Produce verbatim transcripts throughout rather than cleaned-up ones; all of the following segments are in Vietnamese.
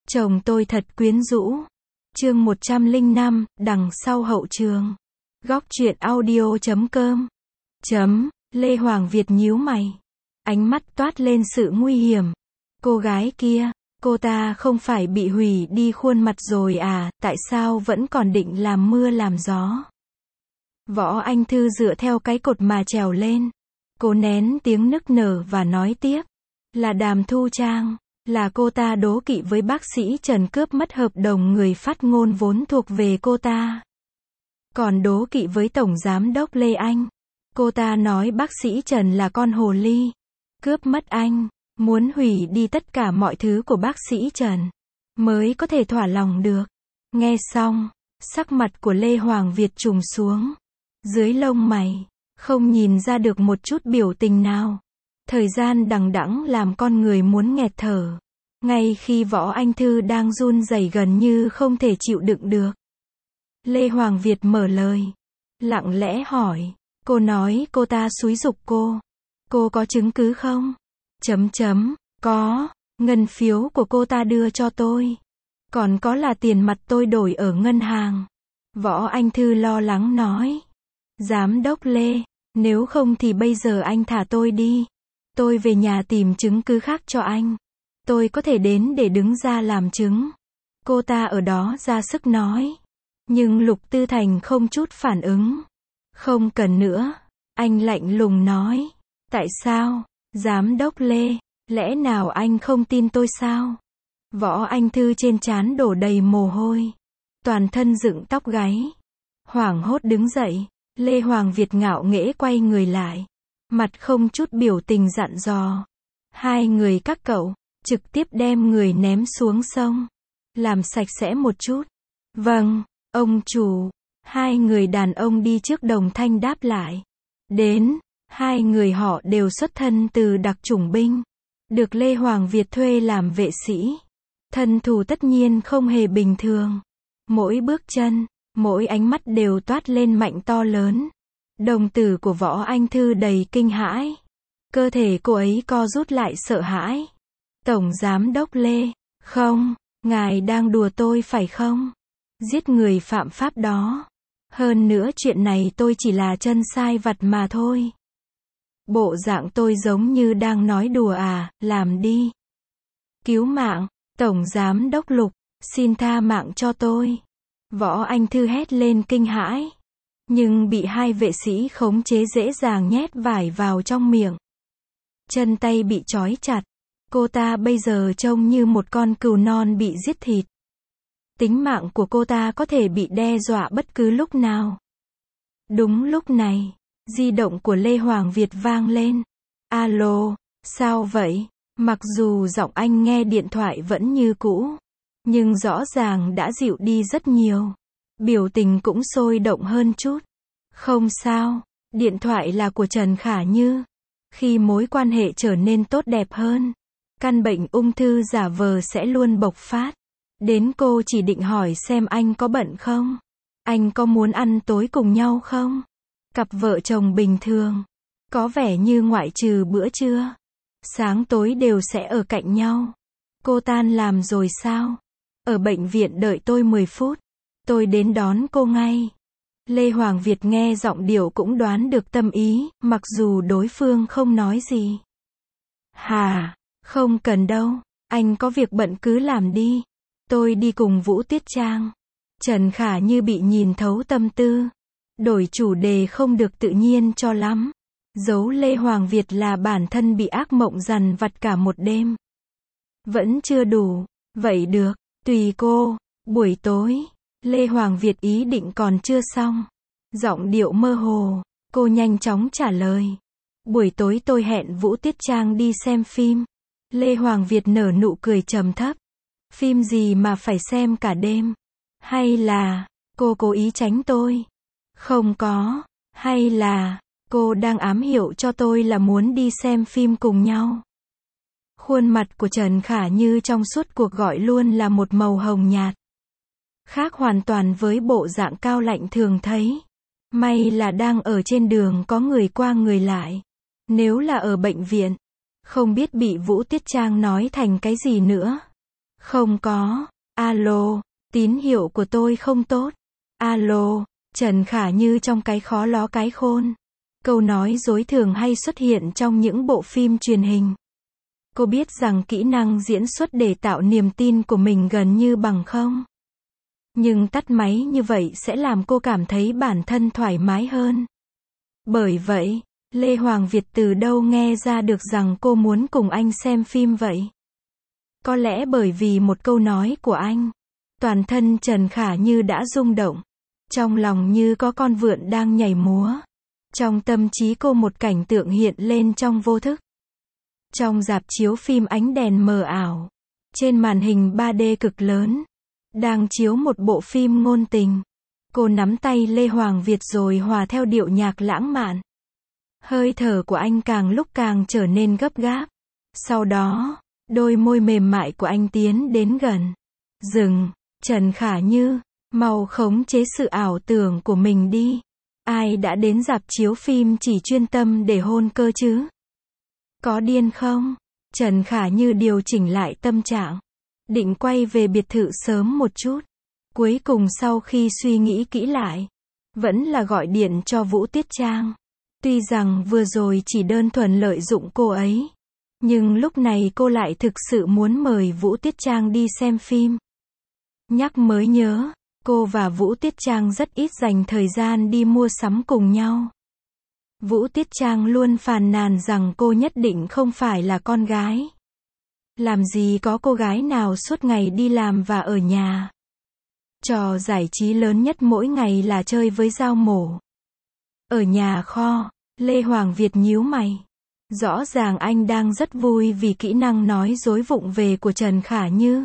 Chồng tôi thật quyến rũ. Chương một trăm lẻ năm, đằng sau hậu trường. Góc truyện audio chấm com. Chấm, Lê Hoàng Việt nhíu mày. Ánh mắt toát lên sự nguy hiểm. Cô gái kia, cô ta không phải bị hủy đi khuôn mặt rồi à, tại sao vẫn còn định làm mưa làm gió? Võ Anh Thư dựa theo cái cột mà trèo lên. Cô nén tiếng nức nở và nói tiếp. Là Đàm Thu Trang. Là cô ta đố kỵ với bác sĩ Trần cướp mất hợp đồng người phát ngôn vốn thuộc về cô ta. Còn đố kỵ với Tổng Giám đốc Lê Anh. Cô ta nói bác sĩ Trần là con hồ ly. Cướp mất anh. Muốn hủy đi tất cả mọi thứ của bác sĩ Trần. Mới có thể thỏa lòng được. Nghe xong, sắc mặt của Lê Hoàng Việt trùng xuống. Dưới lông mày, không nhìn ra được một chút biểu tình nào. Thời gian đằng đẵng làm con người muốn nghẹt thở. Ngay khi Võ Anh Thư đang run rẩy gần như không thể chịu đựng được. Lê Hoàng Việt mở lời. Lặng lẽ hỏi. Cô nói cô ta xúi giục cô. Cô có chứng cứ không? Chấm chấm, có. Ngân phiếu của cô ta đưa cho tôi. Còn có là tiền mặt tôi đổi ở ngân hàng. Võ Anh Thư lo lắng nói. Giám đốc Lê, nếu không thì bây giờ anh thả tôi đi. Tôi về nhà tìm chứng cứ khác cho anh. Tôi có thể đến để đứng ra làm chứng. Cô ta ở đó ra sức nói. Nhưng Lục Tư Thành không chút phản ứng. Không cần nữa. Anh lạnh lùng nói. Tại sao? Giám đốc Lê, lẽ nào anh không tin tôi sao? Võ Anh Thư trên trán đổ đầy mồ hôi. Toàn thân dựng tóc gáy. Hoảng hốt đứng dậy. Lê Hoàng Việt ngạo nghễ quay người lại. Mặt không chút biểu tình dặn dò. Hai người các cậu, trực tiếp đem người ném xuống sông. Làm sạch sẽ một chút. Vâng, ông chủ. Hai người đàn ông đi trước đồng thanh đáp lại. Đến, hai người họ đều xuất thân từ đặc chủng binh. Được Lê Hoàng Việt thuê làm vệ sĩ. Thân thủ tất nhiên không hề bình thường. Mỗi bước chân, mỗi ánh mắt đều toát lên mạnh to lớn. Đồng tử của Võ Anh Thư đầy kinh hãi. Cơ thể cô ấy co rút lại sợ hãi. Tổng Giám đốc Lê, không, ngài đang đùa tôi phải không? Giết người phạm pháp đó. Hơn nữa chuyện này tôi chỉ là chân sai vặt mà thôi. Bộ dạng tôi giống như đang nói đùa à, làm đi. Cứu mạng, Tổng Giám đốc Lục, xin tha mạng cho tôi. Võ Anh Thư hét lên kinh hãi. Nhưng bị hai vệ sĩ khống chế dễ dàng nhét vải vào trong miệng. Chân tay bị trói chặt. Cô ta bây giờ trông như một con cừu non bị giết thịt. Tính mạng của cô ta có thể bị đe dọa bất cứ lúc nào. Đúng lúc này, di động của Lê Hoàng Việt vang lên. Alo, sao vậy? Mặc dù giọng anh nghe điện thoại vẫn như cũ, nhưng rõ ràng đã dịu đi rất nhiều. Biểu tình cũng sôi động hơn chút. Không sao, điện thoại là của Trần Khả Như. Khi mối quan hệ trở nên tốt đẹp hơn, căn bệnh ung thư giả vờ sẽ luôn bộc phát. Đến cô chỉ định hỏi xem anh có bận không? Anh có muốn ăn tối cùng nhau không? Cặp vợ chồng bình thường. Có vẻ như ngoại trừ bữa trưa, sáng tối đều sẽ ở cạnh nhau. Cô tan làm rồi sao? Ở bệnh viện đợi tôi mười phút. Tôi đến đón cô ngay. Lê Hoàng Việt nghe giọng điệu cũng đoán được tâm ý, mặc dù đối phương không nói gì. Hà, không cần đâu, anh có việc bận cứ làm đi. Tôi đi cùng Vũ Tuyết Trang. Trần Khả Như bị nhìn thấu tâm tư. Đổi chủ đề không được tự nhiên cho lắm. Giấu Lê Hoàng Việt là bản thân bị ác mộng dằn vặt cả một đêm. Vẫn chưa đủ. Vậy được, tùy cô. Buổi tối. Lê Hoàng Việt ý định còn chưa xong. Giọng điệu mơ hồ, cô nhanh chóng trả lời. Buổi tối tôi hẹn Vũ Tuyết Trang đi xem phim. Lê Hoàng Việt nở nụ cười trầm thấp. Phim gì mà phải xem cả đêm? Hay là, cô cố ý tránh tôi? Không có. Hay là, cô đang ám hiệu cho tôi là muốn đi xem phim cùng nhau? Khuôn mặt của Trần Khả Như trong suốt cuộc gọi luôn là một màu hồng nhạt. Khác hoàn toàn với bộ dạng cao lạnh thường thấy. May là đang ở trên đường có người qua người lại. Nếu là ở bệnh viện, không biết bị Vũ Tuyết Trang nói thành cái gì nữa. Không có. Alo, tín hiệu của tôi không tốt. Alo, Trần Khả Như trong Cái khó ló cái khôn. Câu nói dối thường hay xuất hiện trong những bộ phim truyền hình. Cô biết rằng kỹ năng diễn xuất để tạo niềm tin của mình gần như bằng không. Nhưng tắt máy như vậy sẽ làm cô cảm thấy bản thân thoải mái hơn. Bởi vậy, Lê Hoàng Việt từ đâu nghe ra được rằng cô muốn cùng anh xem phim vậy? Có lẽ bởi vì một câu nói của anh. Toàn thân Trần Khả Như đã rung động. Trong lòng như có con vượn đang nhảy múa. Trong tâm trí cô một cảnh tượng hiện lên trong vô thức. Trong rạp chiếu phim ánh đèn mờ ảo. Trên màn hình ba D cực lớn. Đang chiếu một bộ phim ngôn tình. Cô nắm tay Lê Hoàng Việt rồi hòa theo điệu nhạc lãng mạn. Hơi thở của anh càng lúc càng trở nên gấp gáp. Sau đó, đôi môi mềm mại của anh tiến đến gần. Dừng, Trần Khả Như, mau khống chế sự ảo tưởng của mình đi. Ai đã đến rạp chiếu phim chỉ chuyên tâm để hôn cơ chứ? Có điên không? Trần Khả Như điều chỉnh lại tâm trạng. Định quay về biệt thự sớm một chút. Cuối cùng sau khi suy nghĩ kỹ lại, vẫn là gọi điện cho Vũ Tiết Trang. Tuy rằng vừa rồi chỉ đơn thuần lợi dụng cô ấy, nhưng lúc này cô lại thực sự muốn mời Vũ Tiết Trang đi xem phim. Nhắc mới nhớ, cô và Vũ Tiết Trang rất ít dành thời gian đi mua sắm cùng nhau. Vũ Tiết Trang luôn phàn nàn rằng cô nhất định không phải là con gái. Làm gì có cô gái nào suốt ngày đi làm và ở nhà. Trò giải trí lớn nhất mỗi ngày là chơi với dao mổ. Ở nhà kho, Lê Hoàng Việt nhíu mày. Rõ ràng anh đang rất vui vì kỹ năng nói dối vụng về của Trần Khả Như.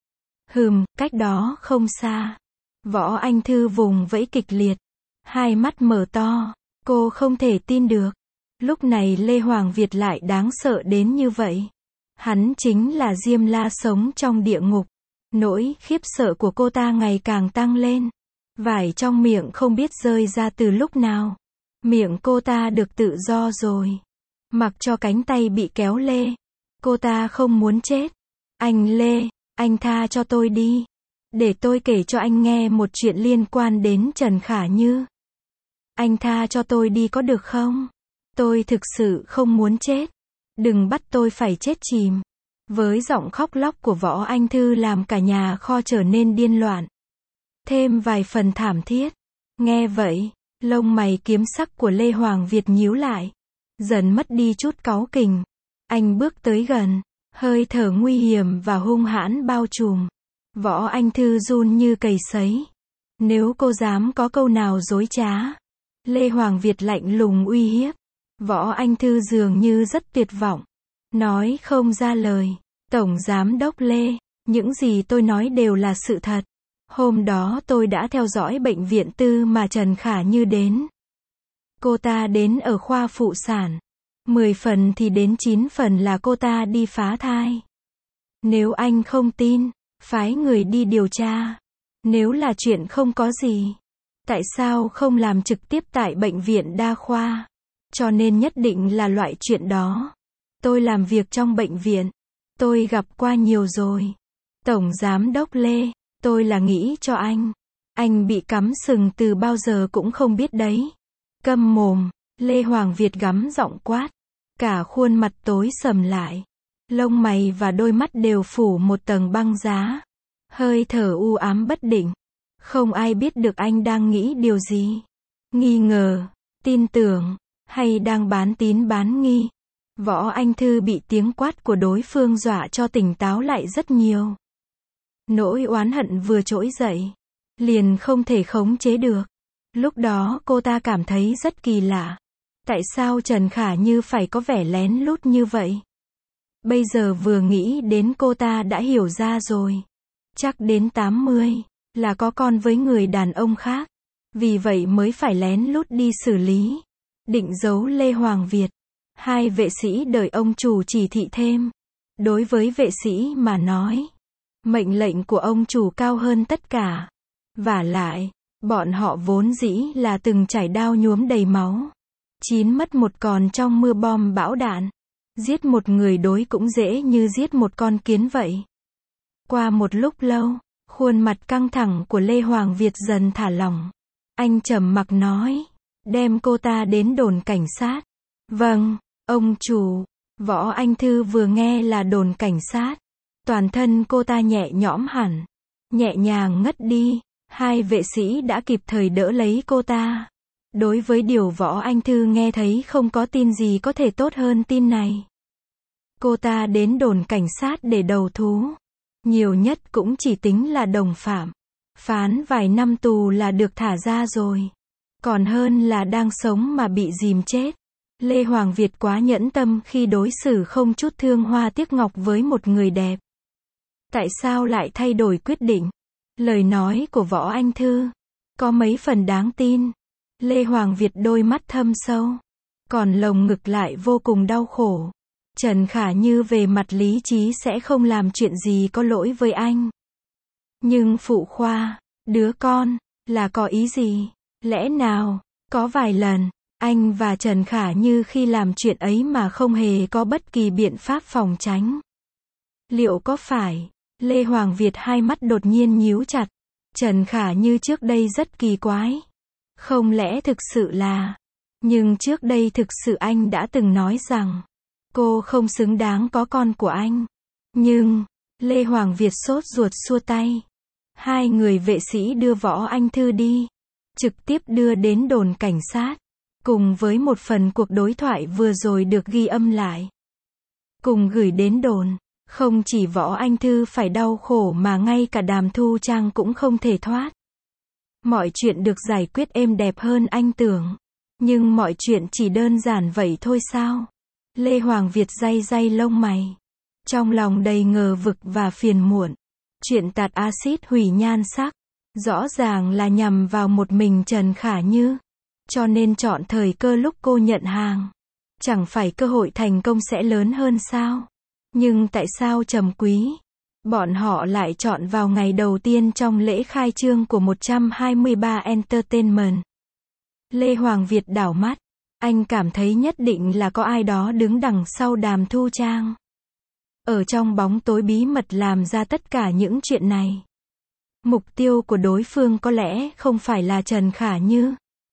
Hừm, cách đó không xa. Võ Anh Thư vùng vẫy kịch liệt. Hai mắt mở to. Cô không thể tin được. Lúc này Lê Hoàng Việt lại đáng sợ đến như vậy. Hắn chính là Diêm La sống trong địa ngục. Nỗi khiếp sợ của cô ta ngày càng tăng lên. Vải trong miệng không biết rơi ra từ lúc nào. Miệng cô ta được tự do rồi. Mặc cho cánh tay bị kéo lê. Cô ta không muốn chết. Anh Lê, anh tha cho tôi đi. Để tôi kể cho anh nghe một chuyện liên quan đến Trần Khả Như. Anh tha cho tôi đi có được không? Tôi thực sự không muốn chết. Đừng bắt tôi phải chết chìm. Với giọng khóc lóc của Võ Anh Thư làm cả nhà kho trở nên điên loạn. Thêm vài phần thảm thiết. Nghe vậy, lông mày kiếm sắc của Lê Hoàng Việt nhíu lại. Dần mất đi chút cáu kỉnh. Anh bước tới gần. Hơi thở nguy hiểm và hung hãn bao trùm. Võ Anh Thư run như cầy sấy. Nếu cô dám có câu nào dối trá. Lê Hoàng Việt lạnh lùng uy hiếp. Võ Anh Thư dường như rất tuyệt vọng. Nói không ra lời. Tổng Giám đốc Lê, những gì tôi nói đều là sự thật. Hôm đó tôi đã theo dõi bệnh viện tư mà Trần Khả Như đến. Cô ta đến ở khoa phụ sản. Mười phần thì đến chín phần là cô ta đi phá thai. Nếu anh không tin, phái người đi điều tra. Nếu là chuyện không có gì, tại sao không làm trực tiếp tại bệnh viện đa khoa? Cho nên nhất định là loại chuyện đó. Tôi làm việc trong bệnh viện. Tôi gặp qua nhiều rồi. Tổng Giám đốc Lê, tôi là nghĩ cho anh. Anh bị cắm sừng từ bao giờ cũng không biết đấy. Câm mồm, Lê Hoàng Việt gắm giọng quát. Cả khuôn mặt tối sầm lại. Lông mày và đôi mắt đều phủ một tầng băng giá. Hơi thở u ám bất định. Không ai biết được anh đang nghĩ điều gì. Nghi ngờ, tin tưởng, hay đang bán tín bán nghi. Võ Anh Thư bị tiếng quát của đối phương dọa cho tỉnh táo lại rất nhiều. Nỗi oán hận vừa trỗi dậy, liền không thể khống chế được. Lúc đó cô ta cảm thấy rất kỳ lạ. Tại sao Trần Khả Như phải có vẻ lén lút như vậy? Bây giờ vừa nghĩ đến cô ta đã hiểu ra rồi. Chắc đến tám mươi, là có con với người đàn ông khác. Vì vậy mới phải lén lút đi xử lý. Định giấu Lê Hoàng Việt. Hai vệ sĩ đợi ông chủ chỉ thị thêm. Đối với vệ sĩ mà nói, mệnh lệnh của ông chủ cao hơn tất cả. Vả lại, bọn họ vốn dĩ là từng chảy đao nhuốm đầy máu. Chín mất một còn trong mưa bom bão đạn. Giết một người đối cũng dễ như giết một con kiến vậy. Qua một lúc lâu, khuôn mặt căng thẳng của Lê Hoàng Việt dần thả lỏng. Anh trầm mặc nói, đem cô ta đến đồn cảnh sát. Vâng, ông chủ. Võ Anh Thư vừa nghe là đồn cảnh sát, toàn thân cô ta nhẹ nhõm hẳn, nhẹ nhàng ngất đi. Hai vệ sĩ đã kịp thời đỡ lấy cô ta. Đối với điều Võ Anh Thư nghe thấy, không có tin gì có thể tốt hơn tin này. Cô ta đến đồn cảnh sát để đầu thú. Nhiều nhất cũng chỉ tính là đồng phạm. Phán vài năm tù là được thả ra rồi. Còn hơn là đang sống mà bị dìm chết. Lê Hoàng Việt quá nhẫn tâm khi đối xử không chút thương hoa tiếc ngọc với một người đẹp. Tại sao lại thay đổi quyết định? Lời nói của Võ Anh Thư có mấy phần đáng tin. Lê Hoàng Việt đôi mắt thâm sâu, còn lồng ngực lại vô cùng đau khổ. Trần Khả Như về mặt lý trí sẽ không làm chuyện gì có lỗi với anh. Nhưng phụ khoa, đứa con, là có ý gì? Lẽ nào, có vài lần, anh và Trần Khả Như khi làm chuyện ấy mà không hề có bất kỳ biện pháp phòng tránh? Liệu có phải? Lê Hoàng Việt hai mắt đột nhiên nhíu chặt. Trần Khả Như trước đây rất kỳ quái. Không lẽ thực sự là... Nhưng trước đây thực sự anh đã từng nói rằng cô không xứng đáng có con của anh. Nhưng, Lê Hoàng Việt sốt ruột xua tay. Hai người vệ sĩ đưa Võ Anh Thư đi, trực tiếp đưa đến đồn cảnh sát, cùng với một phần cuộc đối thoại vừa rồi được ghi âm lại, cùng gửi đến đồn. Không chỉ Võ Anh Thư phải đau khổ mà ngay cả Đàm Thu Trang cũng không thể thoát. Mọi chuyện được giải quyết êm đẹp hơn anh tưởng. Nhưng mọi chuyện chỉ đơn giản vậy thôi sao? Lê Hoàng Việt day day lông mày, trong lòng đầy ngờ vực và phiền muộn. Chuyện tạt axit hủy nhan sắc, rõ ràng là nhằm vào một mình Trần Khả Như. Cho nên chọn thời cơ lúc cô nhận hàng. Chẳng phải cơ hội thành công sẽ lớn hơn sao? Nhưng tại sao Trầm Quý, bọn họ lại chọn vào ngày đầu tiên trong lễ khai trương của một trăm hai mươi ba Entertainment? Lê Hoàng Việt đảo mắt, anh cảm thấy nhất định là có ai đó đứng đằng sau Đàm Thu Trang. Ở trong bóng tối bí mật làm ra tất cả những chuyện này. Mục tiêu của đối phương có lẽ không phải là Trần Khả Như,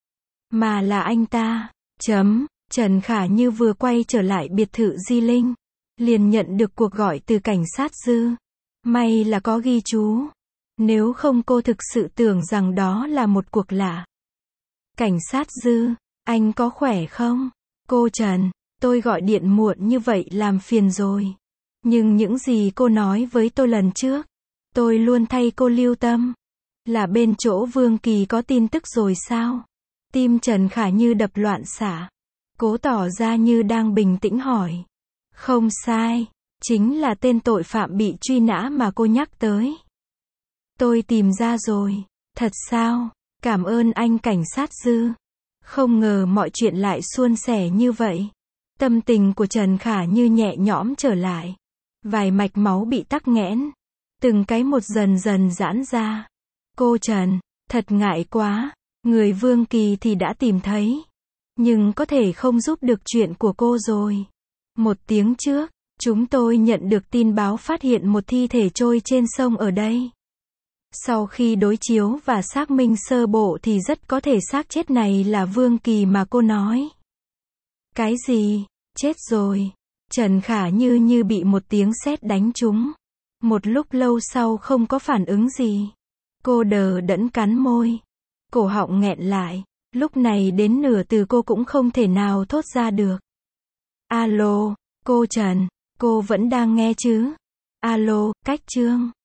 mà là anh ta. Chấm, Trần Khả Như vừa quay trở lại biệt thự Di Linh, liền nhận được cuộc gọi từ cảnh sát Dư. May là có ghi chú. Nếu không cô thực sự tưởng rằng đó là một cuộc lạ. Cảnh sát Dư, anh có khỏe không? Cô Trần, tôi gọi điện muộn như vậy làm phiền rồi. Nhưng những gì cô nói với tôi lần trước, tôi luôn thay cô lưu tâm. Là bên chỗ Vương Kỳ có tin tức rồi sao? Tim Trần Khả Như đập loạn xạ. Cố tỏ ra như đang bình tĩnh hỏi. Không sai, chính là tên tội phạm bị truy nã mà cô nhắc tới. Tôi tìm ra rồi. Thật sao? Cảm ơn anh cảnh sát Dư. Không ngờ mọi chuyện lại suôn sẻ như vậy. Tâm tình của Trần Khả Như nhẹ nhõm trở lại. Vài mạch máu bị tắc nghẽn, từng cái một dần dần giãn ra. Cô Trần, thật ngại quá. Người Vương Kỳ thì đã tìm thấy, nhưng có thể không giúp được chuyện của cô rồi. Một tiếng trước, chúng tôi nhận được tin báo phát hiện một thi thể trôi trên sông ở đây. Sau khi đối chiếu và xác minh sơ bộ thì rất có thể xác chết này là Vương Kỳ mà cô nói. Cái gì? Chết rồi. Trần Khả Như như bị một tiếng sét đánh trúng. Một lúc lâu sau không có phản ứng gì. Cô đờ đẫn cắn môi. Cổ họng nghẹn lại. Lúc này đến nửa từ cô cũng không thể nào thốt ra được. Alo, cô Trần, cô vẫn đang nghe chứ? Alo, Cách Trương.